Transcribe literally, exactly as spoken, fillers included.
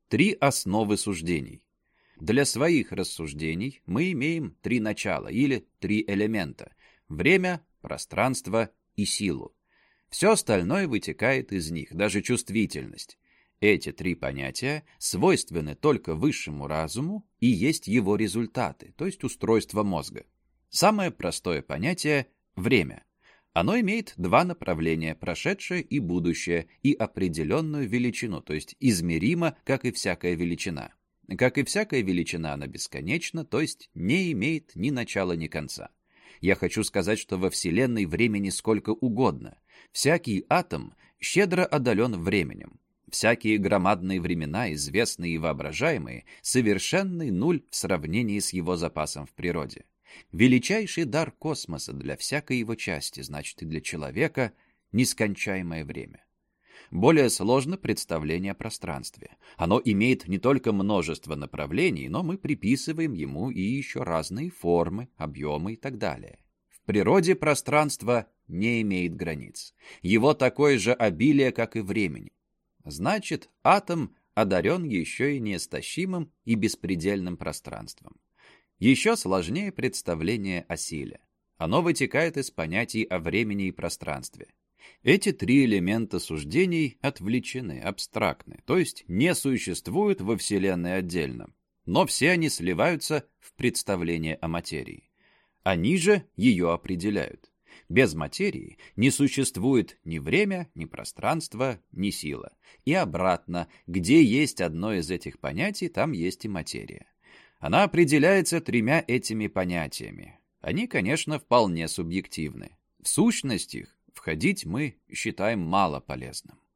Три основы суждений. Для своих рассуждений мы имеем три начала или три элемента – время, пространство и силу. Все остальное вытекает из них, даже чувствительность. Эти три понятия свойственны только высшему разуму и есть его результаты, то есть устройство мозга. Самое простое понятие – время. Оно имеет два направления – прошедшее и будущее, и определенную величину, то есть измеримо, как и всякая величина. Как и всякая величина, она бесконечна, то есть не имеет ни начала, ни конца. Я хочу сказать, что во Вселенной времени сколько угодно. Всякий атом щедро одарен временем. Всякие громадные времена, известные и воображаемые, совершенный нуль в сравнении с его запасом в природе. Величайший дар космоса для всякой его части, значит и для человека, нескончаемое время. Более сложно представление о пространстве. Оно имеет не только множество направлений, но мы приписываем ему и еще разные формы, объемы и так далее. В природе пространство не имеет границ. Его такое же обилие, как и времени. Значит, атом одарен еще и неистощимым и беспредельным пространством. Еще сложнее представление о силе. Оно вытекает из понятий о времени и пространстве. Эти три элемента суждений отвлечены, абстрактны, то есть не существуют во Вселенной отдельно, но все они сливаются в представление о материи. Они же ее определяют. Без материи не существует ни время, ни пространство, ни сила. И обратно, где есть одно из этих понятий, там есть и материя. Она определяется тремя этими понятиями. Они, конечно, вполне субъективны. В сущность их входить мы считаем мало полезным.